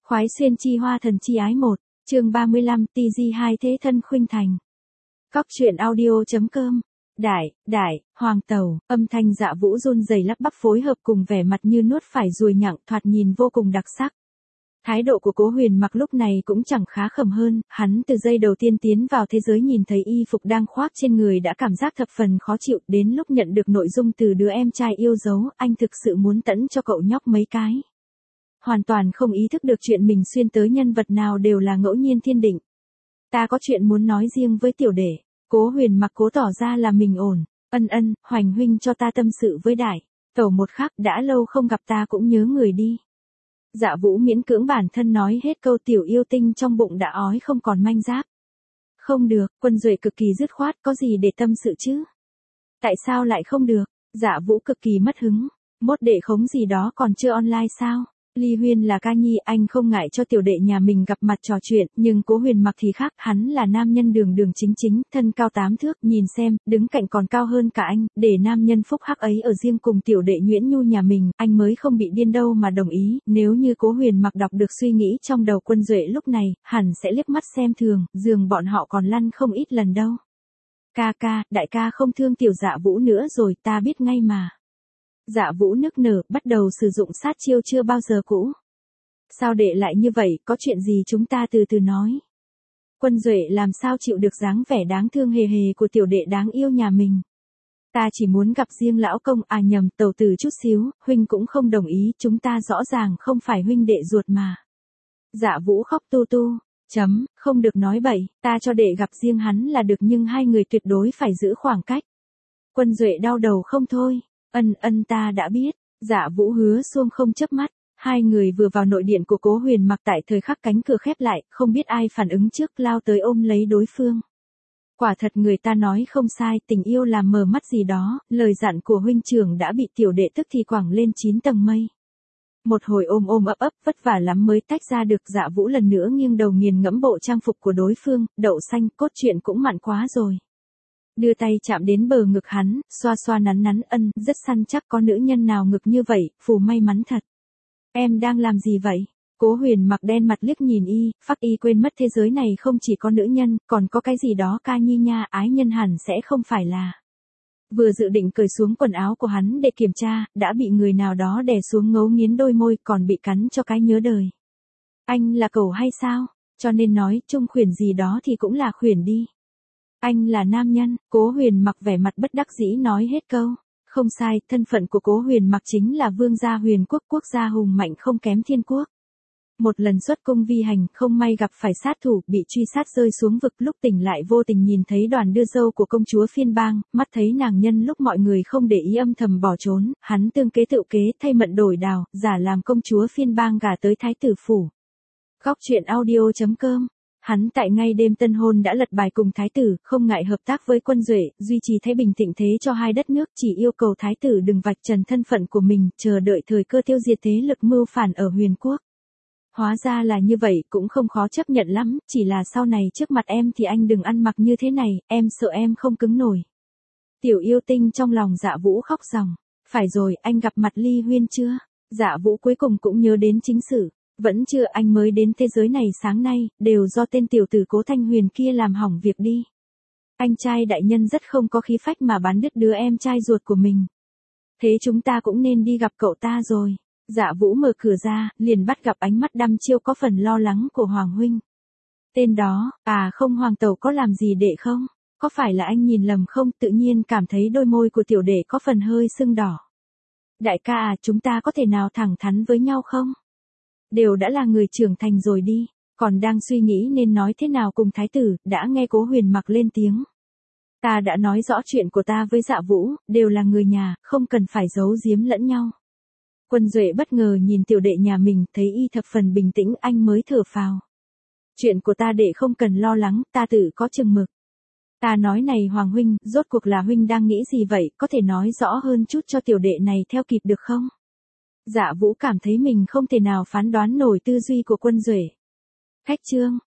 Khoái xuyên chi hoa thần chi ái 1, chương 35, TG2 thế thân khuynh thành. Cóc truyện audio.com. Đại, hoàng tẩu, âm thanh Dạ Vũ run rẩy lắp bắp phối hợp cùng vẻ mặt như nuốt phải ruồi nhặng thoạt nhìn vô cùng đặc sắc. Thái độ của Cố Huyền Mặc lúc này cũng chẳng khá khẩm hơn, hắn từ giây đầu tiên tiến vào thế giới nhìn thấy y phục đang khoác trên người đã cảm giác thập phần khó chịu, đến lúc nhận được nội dung từ đứa em trai yêu dấu, anh thực sự muốn tẫn cho cậu nhóc mấy cái. Hoàn toàn không ý thức được chuyện mình xuyên tới nhân vật nào đều là ngẫu nhiên thiên định. Ta có chuyện muốn nói riêng với tiểu đệ. Cố Huyền Mặc cố tỏ ra là mình ổn. Hoành huynh cho ta tâm sự với đại tẩu một khắc, đã lâu không gặp ta cũng nhớ người đi. Dạ Vũ miễn cưỡng bản thân nói hết câu, tiểu yêu tinh trong bụng đã ói không còn manh giáp. Không được, Quân Duệ cực kỳ dứt khoát, có gì để tâm sự chứ? Tại sao lại không được? Dạ Vũ cực kỳ mất hứng. Mốt đệ khống gì đó còn chưa online sao? Ly Huyên là ca nhi, anh không ngại cho tiểu đệ nhà mình gặp mặt trò chuyện, nhưng Cố Huyền Mặc thì khác, hắn là nam nhân đường đường chính chính, thân cao 8 thước, nhìn xem, đứng cạnh còn cao hơn cả anh, để nam nhân phúc hắc ấy ở riêng cùng tiểu đệ Nguyễn Nhu nhà mình, anh mới không bị điên đâu mà đồng ý. Nếu như Cố Huyền Mặc đọc được suy nghĩ trong đầu Quân Duệ lúc này, hẳn sẽ liếc mắt xem thường, giường bọn họ còn lăn không ít lần đâu. Đại ca không thương tiểu Dạ Vũ nữa rồi, ta biết ngay mà. Dạ Vũ nức nở, bắt đầu sử dụng sát chiêu chưa bao giờ cũ. Sao đệ lại như vậy, có chuyện gì chúng ta từ từ nói. Quân Duệ làm sao chịu được dáng vẻ đáng thương hề hề của tiểu đệ đáng yêu nhà mình. Ta chỉ muốn gặp riêng lão công, nhầm, tẩu tử chút xíu, huynh cũng không đồng ý, chúng ta rõ ràng không phải huynh đệ ruột mà. Dạ Vũ khóc tu. Không được nói bậy, ta cho đệ gặp riêng hắn là được nhưng hai người tuyệt đối phải giữ khoảng cách. Quân Duệ đau đầu không thôi. Ta đã biết. Dạ Vũ hứa xuông không chớp mắt. Hai người vừa vào nội điện của Cố Huyền Mặc, tại thời khắc cánh cửa khép lại, không biết ai phản ứng trước lao tới ôm lấy đối phương. Quả thật người ta nói không sai, tình yêu làm mờ mắt gì đó, lời dặn của huynh trưởng đã bị tiểu đệ tức thì quẳng lên 9 tầng mây. Một hồi ôm ấp vất vả lắm mới tách ra được. Dạ Vũ lần nữa nghiêng đầu nghiền ngẫm bộ trang phục của đối phương, đậu xanh, cốt truyện cũng mặn quá rồi. Đưa tay chạm đến bờ ngực hắn, xoa nắn, rất săn chắc, có nữ nhân nào ngực như vậy, phù may mắn thật. Em đang làm gì vậy? Cố Huyền Mặc đen mặt liếc nhìn y, phắc y quên mất thế giới này không chỉ có nữ nhân, còn có cái gì đó ca nhi nha, ái nhân hẳn sẽ không phải là. Vừa dự định cởi xuống quần áo của hắn để kiểm tra, đã bị người nào đó đè xuống ngấu nghiến đôi môi, còn bị cắn cho cái nhớ đời. Anh là cẩu hay sao? Cho nên nói, chung khuyển gì đó thì cũng là khuyển đi. Anh là nam nhân. Cố Huyền Mặc vẻ mặt bất đắc dĩ nói hết câu. Không sai, thân phận của Cố Huyền Mặc chính là vương gia Huyền Quốc, quốc gia hùng mạnh không kém thiên quốc. Một lần xuất cung vi hành, không may gặp phải sát thủ, bị truy sát rơi xuống vực, lúc tỉnh lại vô tình nhìn thấy đoàn đưa dâu của công chúa phiên bang, mắt thấy nàng nhân lúc mọi người không để ý âm thầm bỏ trốn, hắn tương kế tự kế, thay mận đổi đào, giả làm công chúa phiên bang gả tới thái tử phủ. Góc truyện audio.com. Hắn tại ngay đêm tân hôn đã lật bài cùng thái tử, không ngại hợp tác với Quân Duệ, duy trì thái bình thịnh thế cho hai đất nước, chỉ yêu cầu thái tử đừng vạch trần thân phận của mình, chờ đợi thời cơ tiêu diệt thế lực mưu phản ở Huyền Quốc. Hóa ra là như vậy, cũng không khó chấp nhận lắm, chỉ là sau này trước mặt em thì anh đừng ăn mặc như thế này, em sợ em không cứng nổi. Tiểu yêu tinh trong lòng Dạ Vũ khóc ròng. Phải rồi, anh gặp mặt Ly Huyên chưa? Dạ Vũ cuối cùng cũng nhớ đến chính sự. Vẫn chưa, anh mới đến thế giới này sáng nay, đều do tên tiểu tử Cố Thanh Huyền kia làm hỏng việc đi. Anh trai đại nhân rất không có khí phách mà bán đứt đứa em trai ruột của mình. Thế chúng ta cũng nên đi gặp cậu ta rồi. Dạ Vũ mở cửa ra, liền bắt gặp ánh mắt đăm chiêu có phần lo lắng của Hoàng huynh. Tên đó, không, Hoàng tẩu có làm gì đệ không? Có phải là anh nhìn lầm không? Tự nhiên cảm thấy đôi môi của tiểu đệ có phần hơi sưng đỏ. Đại ca chúng ta có thể nào thẳng thắn với nhau không? Đều đã là người trưởng thành rồi đi, còn đang suy nghĩ nên nói thế nào cùng thái tử, đã nghe Cố Huyền Mặc lên tiếng. Ta đã nói rõ chuyện của ta với Dạ Vũ, đều là người nhà, không cần phải giấu giếm lẫn nhau. Quân Duệ bất ngờ nhìn tiểu đệ nhà mình, thấy y thập phần bình tĩnh, anh mới thở phào. Chuyện của ta đệ không cần lo lắng, ta tự có chừng mực. Ta nói này Hoàng huynh, rốt cuộc là huynh đang nghĩ gì vậy, có thể nói rõ hơn chút cho tiểu đệ này theo kịp được không? Dạ Vũ cảm thấy mình không thể nào phán đoán nổi tư duy của Quân Duệ. Khách trương,